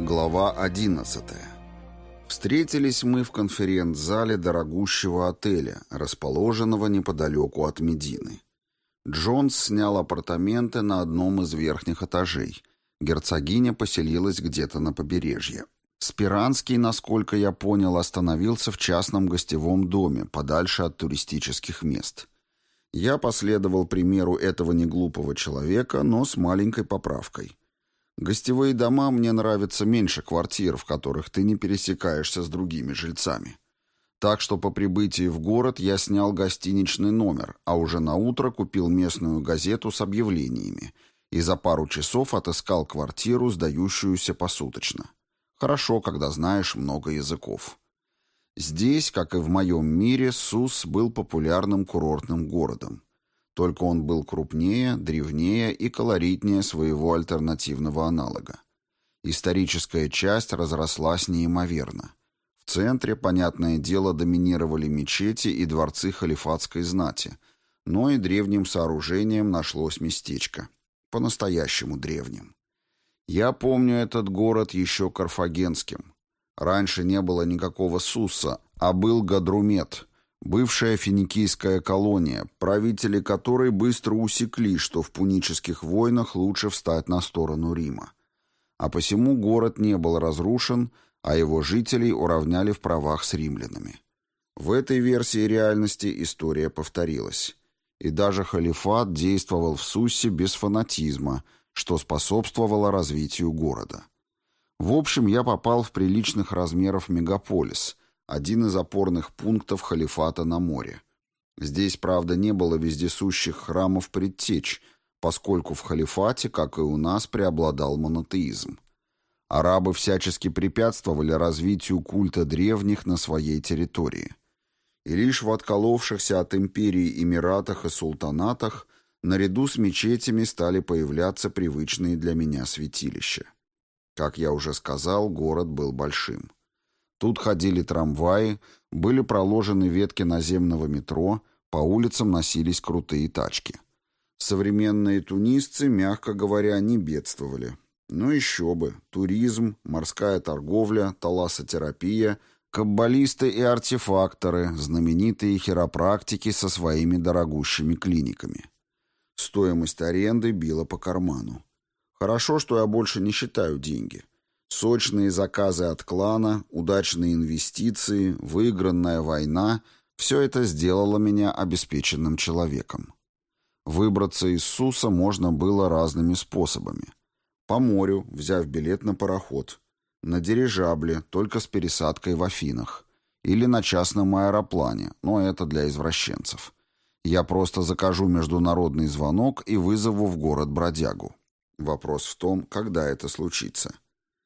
Глава 11. Встретились мы в конференц-зале дорогущего отеля, расположенного неподалеку от Медины. Джонс снял апартаменты на одном из верхних этажей. Герцогиня поселилась где-то на побережье. Спиранский, насколько я понял, остановился в частном гостевом доме, подальше от туристических мест. Я последовал примеру этого неглупого человека, но с маленькой поправкой. Гостевые дома мне нравятся меньше квартир, в которых ты не пересекаешься с другими жильцами. Так что по прибытии в город я снял гостиничный номер, а уже наутро купил местную газету с объявлениями и за пару часов отыскал квартиру, сдающуюся посуточно. Хорошо, когда знаешь много языков. Здесь, как и в моем мире, Сус был популярным курортным городом. Только он был крупнее, древнее и колоритнее своего альтернативного аналога. Историческая часть разрослась неимоверно. В центре, понятное дело, доминировали мечети и дворцы халифатской знати, но и древним сооружениям нашлось местечко. По-настоящему древним. Я помню этот город еще карфагенским. Раньше не было никакого Суса, а был Гадрумет, бывшая финикийская колония, правители которой быстро усекли, что в пунических войнах лучше встать на сторону Рима. А посему город не был разрушен, а его жителей уравняли в правах с римлянами. В этой версии реальности история повторилась. И даже халифат действовал в Суссе без фанатизма, что способствовало развитию города. В общем, я попал в приличных размеров мегаполис – один из опорных пунктов халифата на море. Здесь, правда, не было вездесущих храмов-предтеч, поскольку в халифате, как и у нас, преобладал монотеизм. Арабы всячески препятствовали развитию культа древних на своей территории. И лишь в отколовшихся от империи эмиратах и султанатах наряду с мечетями стали появляться привычные для меня святилища. Как я уже сказал, город был большим. Тут ходили трамваи, были проложены ветки наземного метро, по улицам носились крутые тачки. Современные тунисцы, мягко говоря, не бедствовали. Ну еще бы, туризм, морская торговля, талассотерапия, каббалисты и артефакторы, знаменитые хиропрактики со своими дорогущими клиниками. Стоимость аренды била по карману. Хорошо, что я больше не считаю деньги. Сочные заказы от клана, удачные инвестиции, выигранная война – все это сделало меня обеспеченным человеком. Выбраться из Суса можно было разными способами. По морю, взяв билет на пароход, на дирижабле, только с пересадкой в Афинах, или на частном аэроплане, но это для извращенцев. Я просто закажу международный звонок и вызову в город бродягу. Вопрос в том, когда это случится.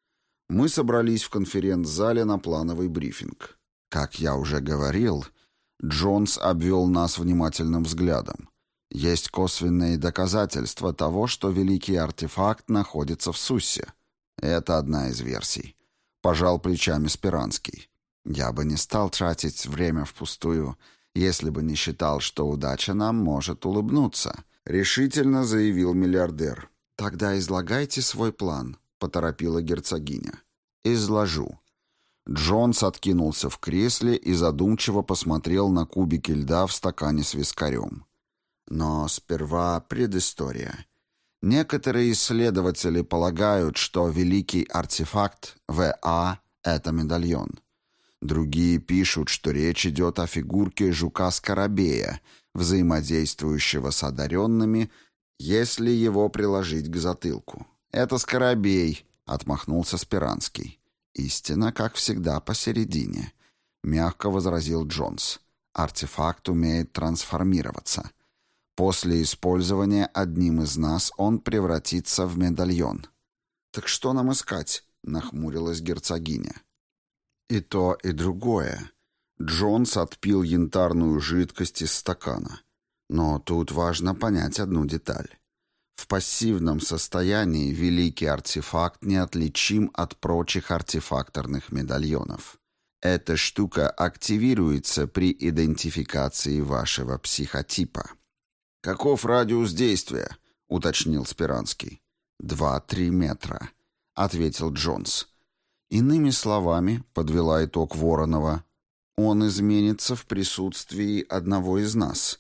Мы собрались в конференц-зале на плановый брифинг. Как я уже говорил, Джонс обвел нас внимательным взглядом. Есть косвенные доказательства того, что великий артефакт находится в Суссе. Это одна из версий. Пожал плечами Спиранский. Я бы не стал тратить время впустую, если бы не считал, что удача нам может улыбнуться, решительно заявил миллиардер. Тогда излагайте свой план, поторопила герцогиня. Изложу. Джонс откинулся в кресле и задумчиво посмотрел на кубики льда в стакане с вискарем. Но сперва предыстория. Некоторые исследователи полагают, что великий артефакт ВА – это медальон. Другие пишут, что речь идет о фигурке жука-скоробея, взаимодействующего с одаренными, если его приложить к затылку. «Это скоробей», — отмахнулся Спиранский. «Истина, как всегда, посередине», — мягко возразил Джонс. «Артефакт умеет трансформироваться. После использования одним из нас он превратится в медальон». «Так что нам искать?» — нахмурилась герцогиня. «И то, и другое». Джонс отпил янтарную жидкость из стакана. Но тут важно понять одну деталь. В пассивном состоянии великий артефакт неотличим от прочих артефакторных медальонов. Эта штука активируется при идентификации вашего психотипа. «Каков радиус действия?» — уточнил Спиранский. 2-3 метра», — ответил Джонс. Иными словами, подвела итог Воронова, он изменится в присутствии одного из нас.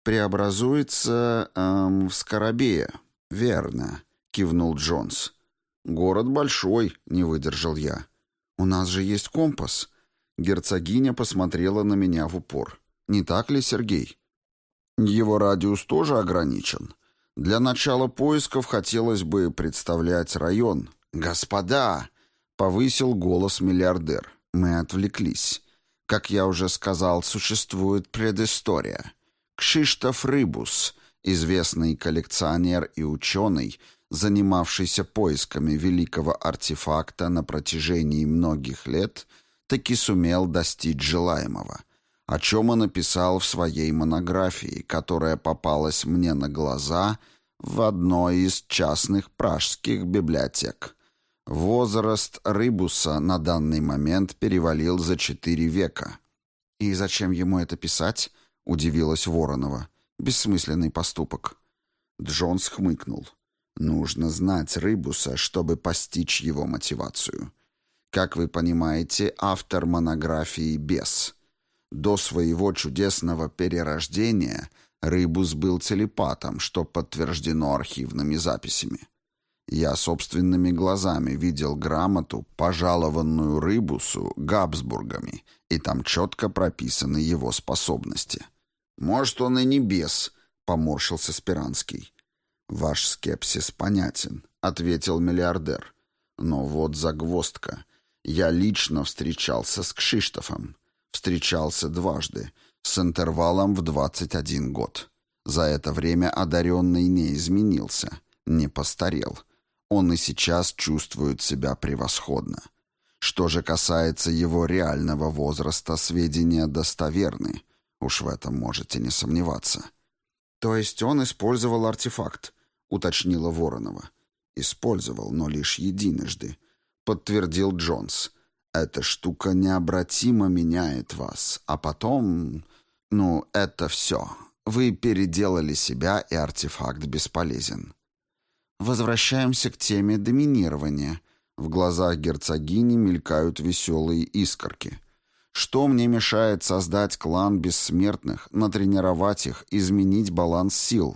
Преобразуется в скоробея. Верно, кивнул Джонс. Город большой, не выдержал я. У нас же есть компас. Герцогиня посмотрела на меня в упор. Не так ли, Сергей? Его радиус тоже ограничен. Для начала поисков хотелось бы представлять район. «Господа!» — повысил голос миллиардер. Мы отвлеклись. Как я уже сказал, существует предыстория. Кшиштоф Рыбус, известный коллекционер и ученый, занимавшийся поисками великого артефакта на протяжении многих лет, таки сумел достичь желаемого, о чем и написал в своей монографии, которая попалась мне на глаза в одной из частных пражских библиотек. Возраст Рыбуса на данный момент перевалил за 4 века. «И зачем ему это писать?» — удивилась Воронова. «Бессмысленный поступок». Джонс хмыкнул. «Нужно знать Рыбуса, чтобы постичь его мотивацию. Как вы понимаете, автор монографии «Бес». До своего чудесного перерождения Рыбус был телепатом, что подтверждено архивными записями. Я собственными глазами видел грамоту, пожалованную Рыбусу Габсбургами, и там четко прописаны его способности. «Может, он и не бес», — поморщился Спиранский. «Ваш скепсис понятен», — ответил миллиардер. «Но вот загвоздка. Я лично встречался с Кшиштофом. Встречался дважды, с интервалом в 21 год. За это время одаренный не изменился, не постарел. Он и сейчас чувствует себя превосходно. Что же касается его реального возраста, сведения достоверны. Уж в этом можете не сомневаться». «То есть он использовал артефакт?» — уточнила Воронова. «Использовал, но лишь единожды», — подтвердил Джонс. «Эта штука необратимо меняет вас, а потом... это все. Вы переделали себя, и артефакт бесполезен». Возвращаемся к теме доминирования. В глазах герцогини мелькают веселые искорки. Что мне мешает создать клан бессмертных, натренировать их, изменить баланс сил?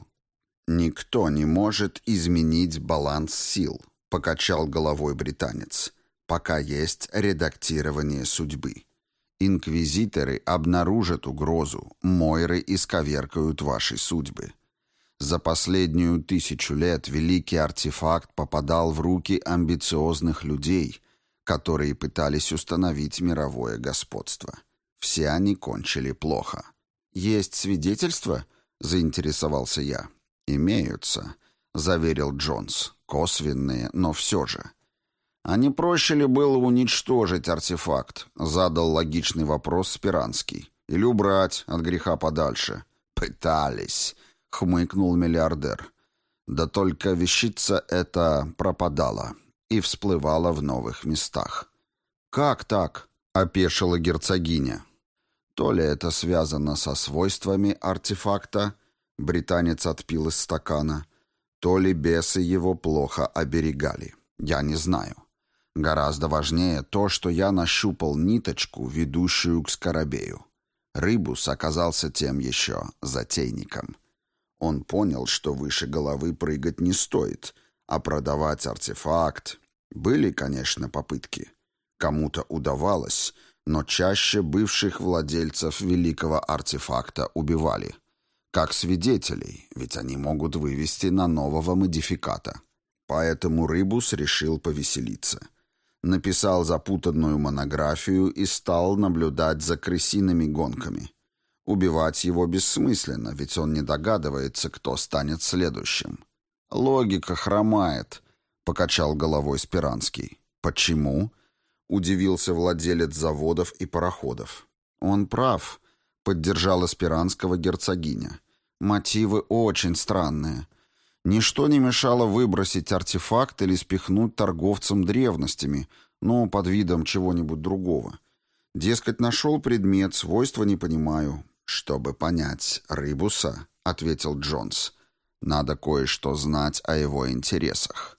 «Никто не может изменить баланс сил», — покачал головой британец, «пока есть редактирование судьбы. Инквизиторы обнаружат угрозу, мойры исковеркают ваши судьбы. За последнюю 1000 лет великий артефакт попадал в руки амбициозных людей, которые пытались установить мировое господство. Все они кончили плохо». «Есть свидетельства?» — заинтересовался я. «Имеются», — заверил Джонс. «Косвенные, но все же». «А не проще ли было уничтожить артефакт?» — задал логичный вопрос Спиранский. «Или убрать от греха подальше?» «Пытались», — хмыкнул миллиардер. «Да только вещица эта пропадала и всплывала в новых местах». «Как так?» — опешила герцогиня. То ли это связано со свойствами артефакта, британец отпил из стакана, то ли бесы его плохо оберегали. Я не знаю. Гораздо важнее то, что я нащупал ниточку, ведущую к скоробею. Рыбус оказался тем еще затейником. Он понял, что выше головы прыгать не стоит, а продавать артефакт... Были, конечно, попытки. Кому-то удавалось, но чаще бывших владельцев великого артефакта убивали. Как свидетелей, ведь они могут вывести на нового модификата. Поэтому Рыбус решил повеселиться. Написал запутанную монографию и стал наблюдать за крысиными гонками. Убивать его бессмысленно, ведь он не догадывается, кто станет следующим. «Логика хромает», — покачал головой Спиранский. «Почему?» — удивился владелец заводов и пароходов. «Он прав», — поддержала Спиранского герцогиня. «Мотивы очень странные. Ничто не мешало выбросить артефакт или спихнуть торговцам древностями, но под видом чего-нибудь другого. Дескать, нашел предмет, свойства не понимаю». «Чтобы понять Рыбуса», — ответил Джонс, — «надо кое-что знать о его интересах.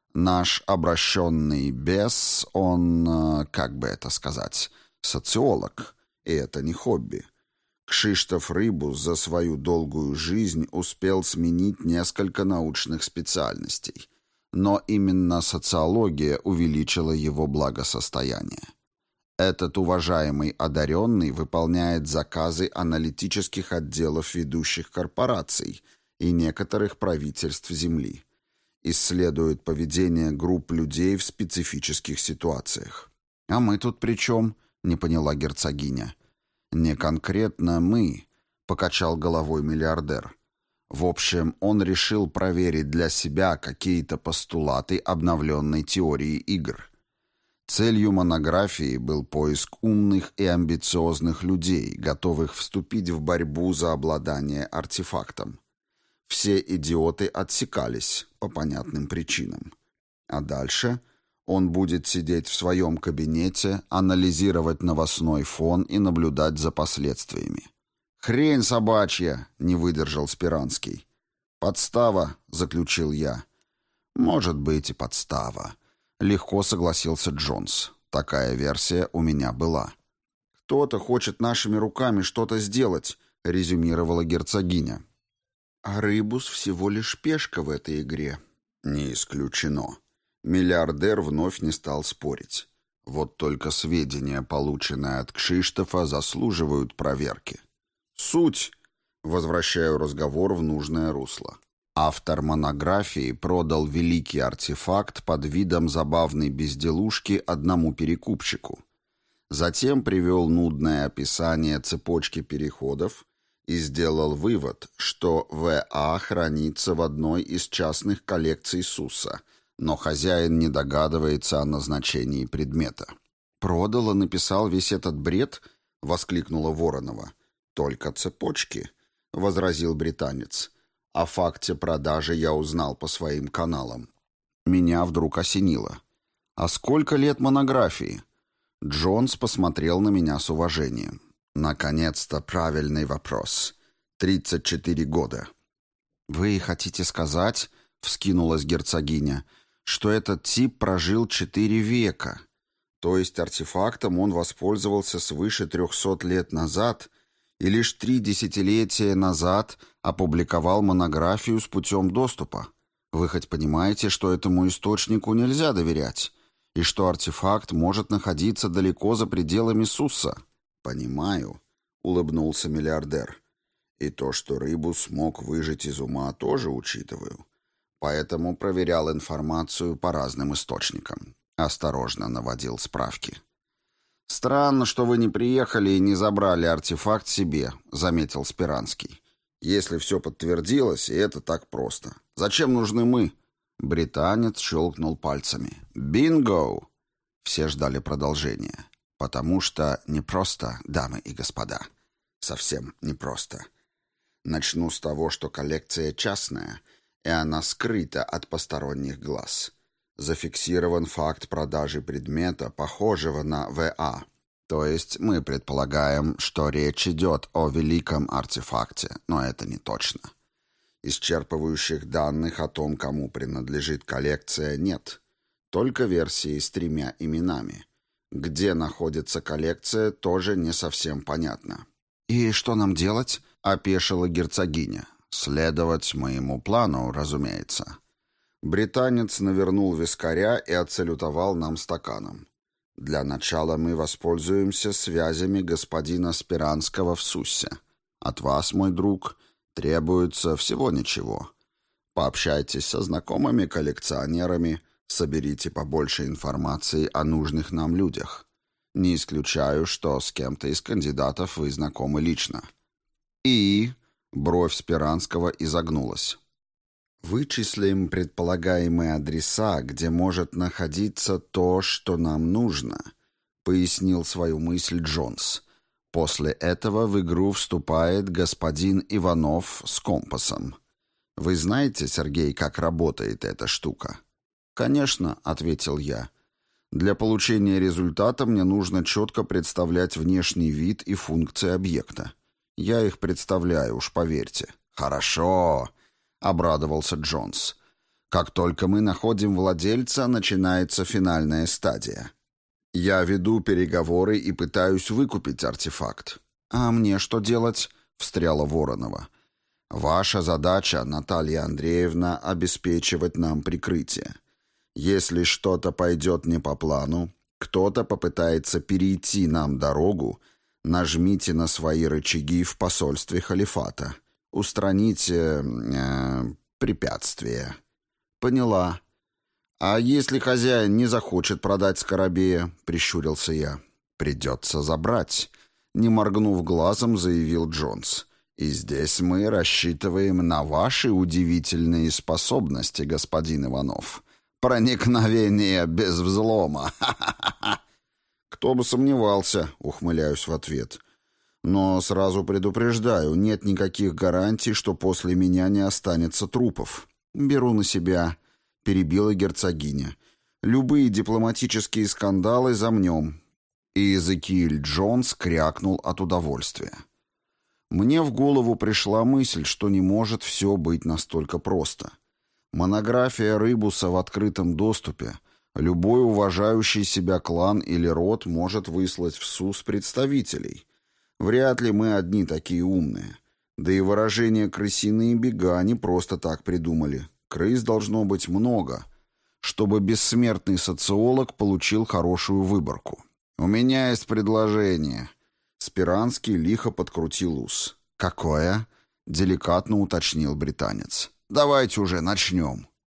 Наш обращенный бес, он, как бы это сказать, социолог, и это не хобби. Кшиштоф Рыбус за свою долгую жизнь успел сменить несколько научных специальностей, но именно социология увеличила его благосостояние. Этот уважаемый одаренный выполняет заказы аналитических отделов ведущих корпораций и некоторых правительств Земли. Исследует поведение групп людей в специфических ситуациях. «А мы тут при чем?» — не поняла герцогиня. «Не конкретно мы», — покачал головой миллиардер. В общем, он решил проверить для себя какие-то постулаты обновленной теории игр. Целью монографии был поиск умных и амбициозных людей, готовых вступить в борьбу за обладание артефактом. Все идиоты отсекались по понятным причинам. А дальше он будет сидеть в своем кабинете, анализировать новостной фон и наблюдать за последствиями. «Хрень собачья!» — не выдержал Спиранский. «Подстава!» — заключил я. «Может быть и подстава», — легко согласился Джонс. «Такая версия у меня была». «Кто-то хочет нашими руками что-то сделать», — резюмировала герцогиня. «А Рыбус всего лишь пешка в этой игре». «Не исключено». Миллиардер вновь не стал спорить. Вот только сведения, полученные от Кшиштофа, заслуживают проверки. «Суть!» — возвращаю разговор в нужное русло. Автор монографии продал великий артефакт под видом забавной безделушки одному перекупщику. Затем привел нудное описание цепочки переходов и сделал вывод, что ВА хранится в одной из частных коллекций Сусса, но хозяин не догадывается о назначении предмета. «Продал и написал весь этот бред?» — воскликнула Воронова. «Только цепочки», — возразил британец. «О факте продажи я узнал по своим каналам». Меня вдруг осенило. «А сколько лет монографии?» Джонс посмотрел на меня с уважением. «Наконец-то правильный вопрос. 34 года». «Вы хотите сказать, — вскинулась герцогиня, — что этот тип прожил 4 века? То есть артефактом он воспользовался свыше 300 лет назад и лишь 3 десятилетия назад опубликовал монографию с путем доступа? Вы хоть понимаете, что этому источнику нельзя доверять, и что артефакт может находиться далеко за пределами Сусса?» «Понимаю», — улыбнулся миллиардер. «И то, что Рыбус смог выжить из ума, тоже учитываю. Поэтому проверял информацию по разным источникам. Осторожно наводил справки». «Странно, что вы не приехали и не забрали артефакт себе», — заметил Спиранский. «Если все подтвердилось, и это так просто. Зачем нужны мы?» Британец щелкнул пальцами. «Бинго!» Все ждали продолжения. «Потому что непросто, дамы и господа. Совсем непросто. Начну с того, что коллекция частная, и она скрыта от посторонних глаз. Зафиксирован факт продажи предмета, похожего на ВА. То есть мы предполагаем, что речь идет о великом артефакте, но это не точно. Исчерпывающих данных о том, кому принадлежит коллекция, нет. Только версии с 3 именами. Где находится коллекция, тоже не совсем понятно». «И что нам делать?» — опешила герцогиня. «Следовать моему плану, разумеется». Британец навернул вискаря и отсалютовал нам стаканом. «Для начала мы воспользуемся связями господина Спиранского в Суссе. От вас, мой друг, требуется всего ничего. Пообщайтесь со знакомыми коллекционерами, соберите побольше информации о нужных нам людях. Не исключаю, что с кем-то из кандидатов вы знакомы лично». «И...» — бровь Спиранского изогнулась. «Вычислим предполагаемые адреса, где может находиться то, что нам нужно», — пояснил свою мысль Джонс. «После этого в игру вступает господин Иванов с компасом. Вы знаете, Сергей, как работает эта штука?» «Конечно», — ответил я. «Для получения результата мне нужно четко представлять внешний вид и функции объекта. Я их представляю, уж поверьте». «Хорошо», — обрадовался Джонс. Как только мы находим владельца, начинается финальная стадия. Я веду переговоры и пытаюсь выкупить артефакт. «А мне что делать?» — встряла Воронова. «Ваша задача, Наталья Андреевна, обеспечивать нам прикрытие. Если что-то пойдет не по плану, кто-то попытается перейти нам дорогу, нажмите на свои рычаги в посольстве халифата. Устраните препятствия». «Поняла. А если хозяин не захочет продать скоробея?» — прищурился я. «Придется забрать», — не моргнув глазом, заявил Джонс. «И здесь мы рассчитываем на ваши удивительные способности, господин Иванов. Проникновение без взлома. Ха-ха-ха!» «Кто бы сомневался», — ухмыляюсь в ответ. «Но сразу предупреждаю, нет никаких гарантий, что после меня не останется трупов». «Беру на себя», — перебила герцогиня. «Любые дипломатические скандалы замнем». И Эзекиэль Джонс крякнул от удовольствия. Мне в голову пришла мысль, что не может все быть настолько просто. Монография Рыбуса в открытом доступе. Любой уважающий себя клан или род может выслать в СУС представителей. Вряд ли мы одни такие умные. Да и выражение «крысиные бега» не просто так придумали. Крыс должно быть много, чтобы бессмертный социолог получил хорошую выборку. «У меня есть предложение». Спиранский лихо подкрутил ус. «Какое?» — деликатно уточнил британец. «Давайте уже начнем».